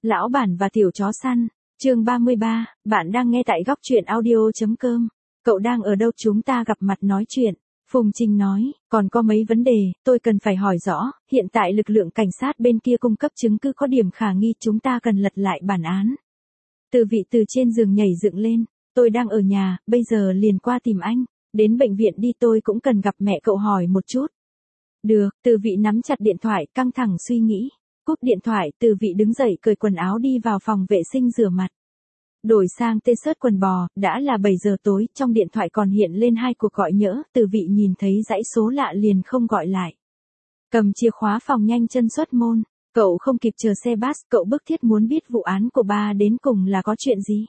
Lão bản và tiểu chó săn, chương 33, bạn đang nghe tại góc truyện audio.com. Cậu đang ở đâu, chúng ta gặp mặt nói chuyện. Phùng Trình nói, còn có mấy vấn đề, tôi cần phải hỏi rõ, hiện tại lực lượng cảnh sát bên kia cung cấp chứng cứ có điểm khả nghi, chúng ta cần lật lại bản án. Từ vị từ trên giường nhảy dựng lên, tôi đang ở nhà, bây giờ liền qua tìm anh, đến bệnh viện đi, tôi cũng cần gặp mẹ cậu hỏi một chút. Được, Từ vị nắm chặt điện thoại, căng thẳng suy nghĩ. Cúp điện thoại, Từ vị đứng dậy cởi quần áo đi vào phòng vệ sinh rửa mặt. Đổi sang t-shirt quần bò, đã là 7 giờ tối, trong điện thoại còn hiện lên 2 cuộc gọi nhỡ, Từ vị nhìn thấy dãy số lạ liền không gọi lại. Cầm chìa khóa phòng nhanh chân xuất môn, cậu không kịp chờ xe bus, cậu bức thiết muốn biết vụ án của ba đến cùng là có chuyện gì.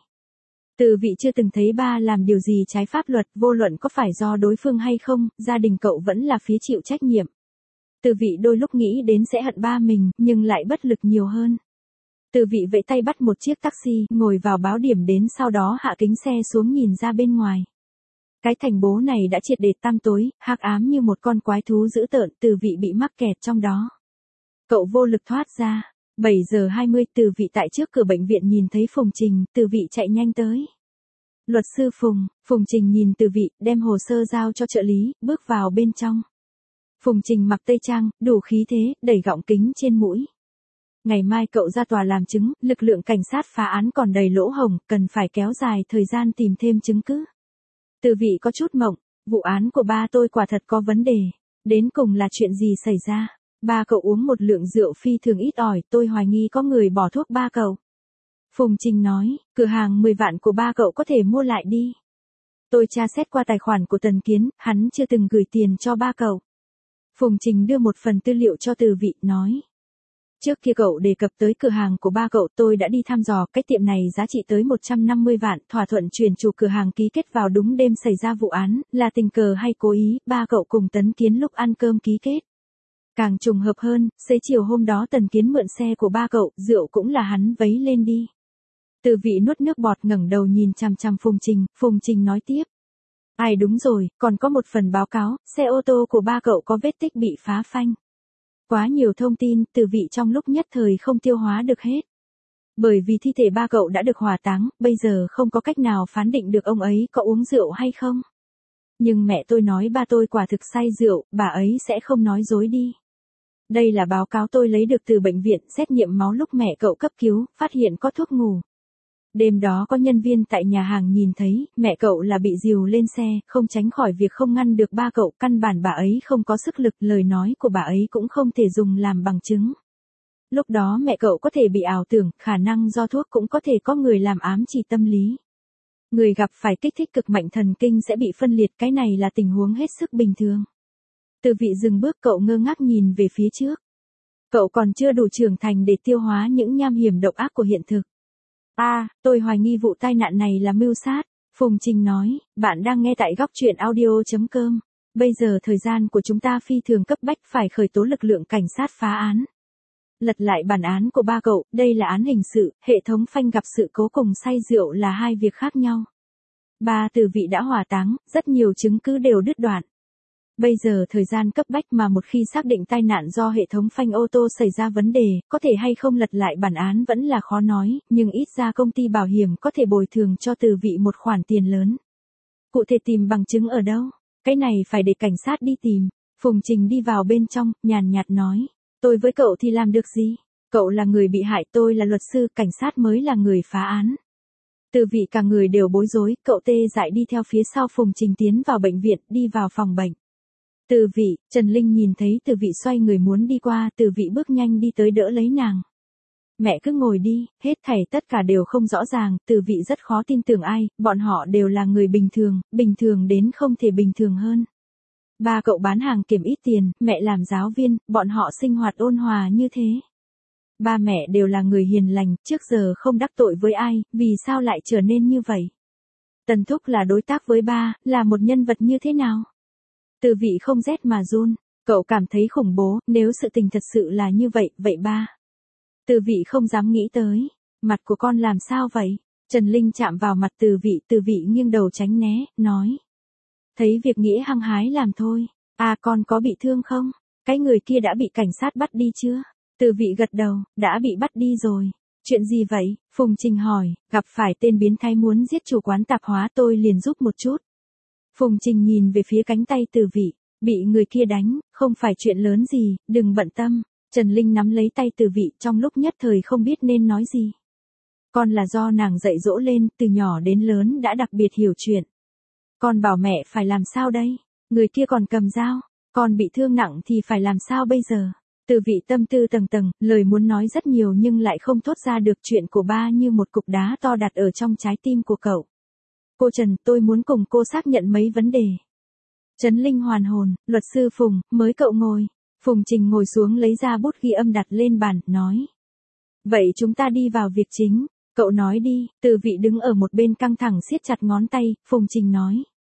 Từ vị chưa từng thấy ba làm điều gì trái pháp luật, vô luận có phải do đối phương hay không, gia đình cậu vẫn là phía chịu trách nhiệm. Từ vị đôi lúc nghĩ đến sẽ hận ba mình, nhưng lại bất lực nhiều hơn. Từ vị vẫy tay bắt một chiếc taxi, ngồi vào báo điểm đến, sau đó hạ kính xe xuống nhìn ra bên ngoài. Cái thành bố này đã triệt để tăm tối, hắc ám như một con quái thú dữ tợn, Từ vị bị mắc kẹt trong đó. Cậu vô lực thoát ra. 7 giờ 20, Từ vị tại trước cửa bệnh viện nhìn thấy Phùng Trình, Từ vị chạy nhanh tới. Luật sư Phùng, Phùng Trình nhìn Từ vị, đem hồ sơ giao cho trợ lý, bước vào bên trong. Phùng Trình mặc tây trang, đủ khí thế, đẩy gọng kính trên mũi. Ngày mai cậu ra tòa làm chứng, lực lượng cảnh sát phá án còn đầy lỗ hổng, cần phải kéo dài thời gian tìm thêm chứng cứ. Từ vị có chút mộng, vụ án của ba tôi quả thật có vấn đề. Đến cùng là chuyện gì xảy ra? Ba cậu uống một lượng rượu phi thường ít ỏi, tôi hoài nghi có người bỏ thuốc ba cậu. Phùng Trình nói, cửa hàng 10 vạn của ba cậu có thể mua lại đi. Tôi tra xét qua tài khoản của Tần Kiến, hắn chưa từng gửi tiền cho ba cậu. Phùng Trình đưa một phần tư liệu cho Từ vị, nói. Trước kia cậu đề cập tới cửa hàng của ba cậu, tôi đã đi thăm dò, cái tiệm này giá trị tới 150 vạn, thỏa thuận chuyển chủ cửa hàng ký kết vào đúng đêm xảy ra vụ án, là tình cờ hay cố ý, ba cậu cùng Tấn Kiến lúc ăn cơm ký kết. Càng trùng hợp hơn, xế chiều hôm đó Tần Kiến mượn xe của ba cậu, rượu cũng là hắn vấy lên đi. Từ vị nuốt nước bọt, ngẩng đầu nhìn chằm chằm Phùng Trình nói tiếp. Ai đúng rồi, còn có một phần báo cáo, xe ô tô của ba cậu có vết tích bị phá phanh. Quá nhiều thông tin, Từ vị trong lúc nhất thời không tiêu hóa được hết. Bởi vì thi thể ba cậu đã được hỏa táng, bây giờ không có cách nào phán định được ông ấy có uống rượu hay không. Nhưng mẹ tôi nói ba tôi quả thực say rượu, bà ấy sẽ không nói dối đi. Đây là báo cáo tôi lấy được từ bệnh viện, xét nghiệm máu lúc mẹ cậu cấp cứu, phát hiện có thuốc ngủ. Đêm đó có nhân viên tại nhà hàng nhìn thấy, mẹ cậu là bị dìu lên xe, không tránh khỏi việc không ngăn được ba cậu, căn bản bà ấy không có sức lực, lời nói của bà ấy cũng không thể dùng làm bằng chứng. Lúc đó mẹ cậu có thể bị ảo tưởng, khả năng do thuốc, cũng có thể có người làm ám chỉ tâm lý. Người gặp phải kích thích cực mạnh thần kinh sẽ bị phân liệt, cái này là tình huống hết sức bình thường. Từ vị dừng bước, cậu ngơ ngác nhìn về phía trước. Cậu còn chưa đủ trưởng thành để tiêu hóa những nham hiểm độc ác của hiện thực. Tôi hoài nghi vụ tai nạn này là mưu sát, Phùng Trình nói, bạn đang nghe tại góc truyện audio.com. Bây giờ thời gian của chúng ta phi thường cấp bách, phải khởi tố lực lượng cảnh sát phá án. Lật lại bản án của ba cậu, đây là án hình sự, hệ thống phanh gặp sự cố cùng say rượu là hai việc khác nhau. Ba Từ vị đã hỏa táng, rất nhiều chứng cứ đều đứt đoạn. Bây giờ thời gian cấp bách, mà một khi xác định tai nạn do hệ thống phanh ô tô xảy ra vấn đề, có thể hay không lật lại bản án vẫn là khó nói, nhưng ít ra công ty bảo hiểm có thể bồi thường cho Từ vị một khoản tiền lớn. Cụ thể tìm bằng chứng ở đâu? Cái này phải để cảnh sát đi tìm. Phùng Trình đi vào bên trong, nhàn nhạt nói. Tôi với cậu thì làm được gì? Cậu là người bị hại, tôi là luật sư, cảnh sát mới là người phá án. Từ vị cả người đều bối rối, cậu tê dại đi theo phía sau Phùng Trình tiến vào bệnh viện, đi vào phòng bệnh. Từ vị, Trần Linh nhìn thấy Từ vị xoay người muốn đi qua, Từ vị bước nhanh đi tới đỡ lấy nàng. Mẹ cứ ngồi đi, hết thảy tất cả đều không rõ ràng, Từ vị rất khó tin tưởng ai, bọn họ đều là người bình thường đến không thể bình thường hơn. Ba cậu bán hàng kiếm ít tiền, mẹ làm giáo viên, bọn họ sinh hoạt ôn hòa như thế. Ba mẹ đều là người hiền lành, trước giờ không đắc tội với ai, vì sao lại trở nên như vậy? Tần Thúc là đối tác với ba, là một nhân vật như thế nào? Từ vị không rét mà run, cậu cảm thấy khủng bố, nếu sự tình thật sự là như vậy, vậy ba. Từ vị không dám nghĩ tới, mặt của con làm sao vậy? Trần Linh chạm vào mặt Từ vị nghiêng đầu tránh né, nói. Thấy việc nghĩa hăng hái làm thôi, con có bị thương không? Cái người kia đã bị cảnh sát bắt đi chưa? Từ vị gật đầu, đã bị bắt đi rồi. Chuyện gì vậy? Phùng Trình hỏi, gặp phải tên biến thái muốn giết chủ quán tạp hóa tôi liền giúp một chút. Phùng Trình nhìn về phía cánh tay Từ Vị, bị người kia đánh, không phải chuyện lớn gì, đừng bận tâm. Trần Linh nắm lấy tay Từ Vị trong lúc nhất thời không biết nên nói gì. Con là do nàng dạy dỗ lên, từ nhỏ đến lớn đã đặc biệt hiểu chuyện. Con bảo mẹ phải làm sao đây? Người kia còn cầm dao, con bị thương nặng thì phải làm sao bây giờ? Từ Vị tâm tư tầng tầng, lời muốn nói rất nhiều nhưng lại không thốt ra được, chuyện của ba như một cục đá to đặt ở trong trái tim của cậu. Cô Trần, tôi muốn cùng cô xác nhận mấy vấn đề. Trấn Linh hoàn hồn, luật sư Phùng, mới cậu ngồi. Phùng Trình ngồi xuống lấy ra bút ghi âm đặt lên bàn, nói. Vậy chúng ta đi vào việc chính, cậu nói đi. Từ Vị đứng ở một bên căng thẳng siết chặt ngón tay, Phùng Trình nói.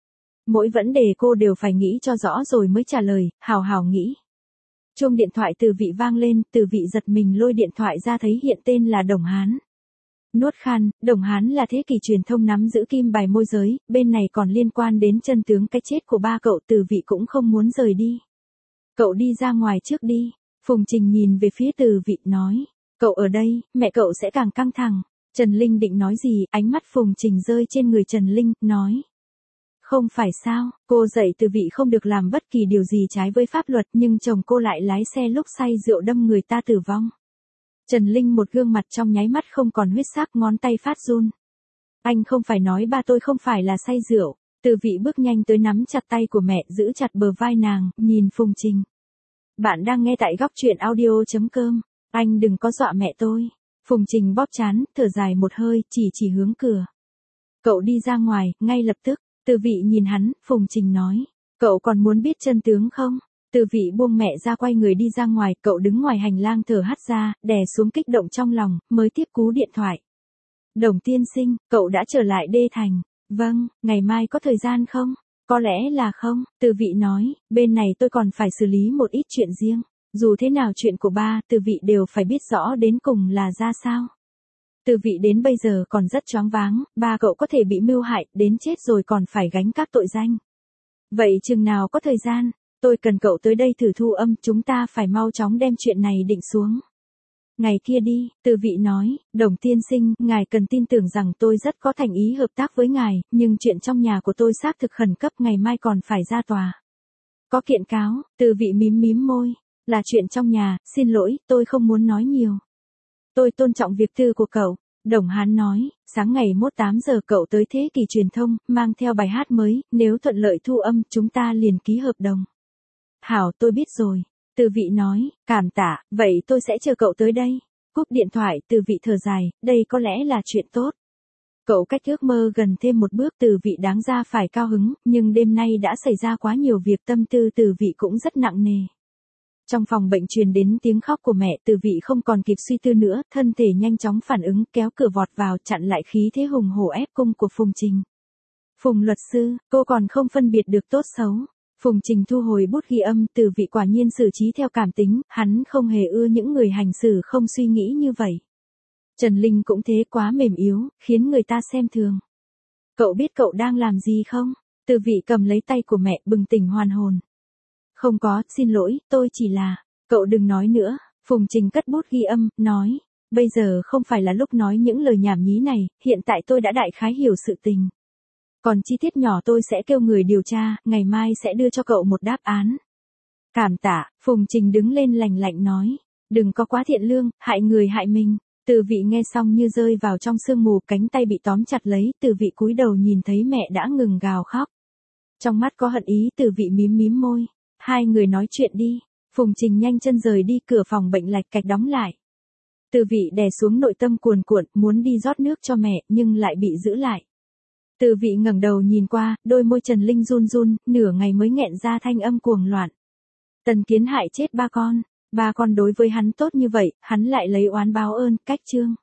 Mỗi vấn đề cô đều phải nghĩ cho rõ rồi mới trả lời, hào hào nghĩ. Chuông điện thoại Từ Vị vang lên, Từ Vị giật mình lôi điện thoại ra thấy hiện tên là Đồng Hán. Nuốt khan, Đồng Hán là thế kỷ truyền thông nắm giữ kim bài môi giới, bên này còn liên quan đến chân tướng cái chết của ba cậu. Từ Vị cũng không muốn rời đi. Cậu đi ra ngoài trước đi. Phùng Trình nhìn về phía Từ Vị nói. Cậu ở đây, mẹ cậu sẽ càng căng thẳng. Trần Linh định nói gì, ánh mắt Phùng Trình rơi trên người Trần Linh, nói. Không phải sao, cô dạy Từ Vị không được làm bất kỳ điều gì trái với pháp luật nhưng chồng cô lại lái xe lúc say rượu đâm người ta tử vong. Trần Linh một gương mặt trong nháy mắt không còn huyết sắc, ngón tay phát run. Anh không phải nói ba tôi không phải là say rượu. Từ Vị bước nhanh tới nắm chặt tay của mẹ, giữ chặt bờ vai nàng, nhìn Phùng Trình. Bạn đang nghe tại góc truyện audio.com. Anh đừng có dọa mẹ tôi. Phùng Trình bóp trán, thở dài một hơi, chỉ hướng cửa. Cậu đi ra ngoài, ngay lập tức. Từ Vị nhìn hắn, Phùng Trình nói. Cậu còn muốn biết chân tướng không? Từ Vị buông mẹ ra quay người đi ra ngoài, cậu đứng ngoài hành lang thở hắt ra, đè xuống kích động trong lòng, mới tiếp cú điện thoại. Đồng tiên sinh, cậu đã trở lại Đê Thành. Vâng, ngày mai có thời gian không? Có lẽ là không. Từ Vị nói, bên này tôi còn phải xử lý một ít chuyện riêng. Dù thế nào chuyện của ba, Từ Vị đều phải biết rõ đến cùng là ra sao. Từ Vị đến bây giờ còn rất choáng váng, ba cậu có thể bị mưu hại, đến chết rồi còn phải gánh các tội danh. Vậy chừng nào có thời gian, tôi cần cậu tới đây thử thu âm, chúng ta phải mau chóng đem chuyện này định xuống. Ngày kia đi, Từ Vị nói, Đồng tiên sinh, ngài cần tin tưởng rằng tôi rất có thành ý hợp tác với ngài, nhưng chuyện trong nhà của tôi xác thực khẩn cấp, ngày mai còn phải ra tòa. Có kiện cáo. Từ Vị mím môi, là chuyện trong nhà, xin lỗi, tôi không muốn nói nhiều. Tôi tôn trọng việc tư của cậu. Đồng Hán nói, sáng ngày mốt 8 giờ cậu tới Thế Kỷ Truyền thông, mang theo bài hát mới, nếu thuận lợi thu âm, chúng ta liền ký hợp đồng. Hảo, tôi biết rồi. Từ Vị nói, cảm tạ, vậy tôi sẽ chờ cậu tới đây. Cúp điện thoại, Từ Vị thở dài, đây có lẽ là chuyện tốt. Cậu cách ước mơ gần thêm một bước. Từ Vị đáng ra phải cao hứng, nhưng đêm nay đã xảy ra quá nhiều việc, tâm tư Từ Vị cũng rất nặng nề. Trong phòng bệnh truyền đến tiếng khóc của mẹ, Từ Vị không còn kịp suy tư nữa, thân thể nhanh chóng phản ứng, kéo cửa vọt vào, chặn lại khí thế hùng hổ ép cung của Phùng Trình. Phùng luật sư, cô còn không phân biệt được tốt xấu. Phùng Trình thu hồi bút ghi âm, Từ Vị quả nhiên xử trí theo cảm tính, hắn không hề ưa những người hành xử không suy nghĩ như vậy. Trần Linh cũng thế, quá mềm yếu, khiến người ta xem thường. Cậu biết cậu đang làm gì không? Từ Vị cầm lấy tay của mẹ, bừng tỉnh hoàn hồn. Không có, xin lỗi, tôi chỉ là, cậu đừng nói nữa. Phùng Trình cất bút ghi âm, nói, bây giờ không phải là lúc nói những lời nhảm nhí này, hiện tại tôi đã đại khái hiểu sự tình. Còn chi tiết nhỏ tôi sẽ kêu người điều tra, ngày mai sẽ đưa cho cậu một đáp án. Cảm tạ. Phùng Trình đứng lên lành lạnh nói, đừng có quá thiện lương, hại người hại mình. Từ Vị nghe xong như rơi vào trong sương mù, cánh tay bị tóm chặt lấy, Từ Vị cúi đầu nhìn thấy mẹ đã ngừng gào khóc. Trong mắt có hận ý, Từ Vị mím môi. Hai người nói chuyện đi. Phùng Trình nhanh chân rời đi, cửa phòng bệnh lạch cạch đóng lại. Từ Vị đè xuống nội tâm cuồn cuộn, muốn đi rót nước cho mẹ, nhưng lại bị giữ lại. Từ Vị ngẩng đầu nhìn qua, đôi môi Trần Linh run run, nửa ngày mới nghẹn ra thanh âm cuồng loạn. Tần Kiến hại chết ba con đối với hắn tốt như vậy, hắn lại lấy oán báo ơn, cách trương.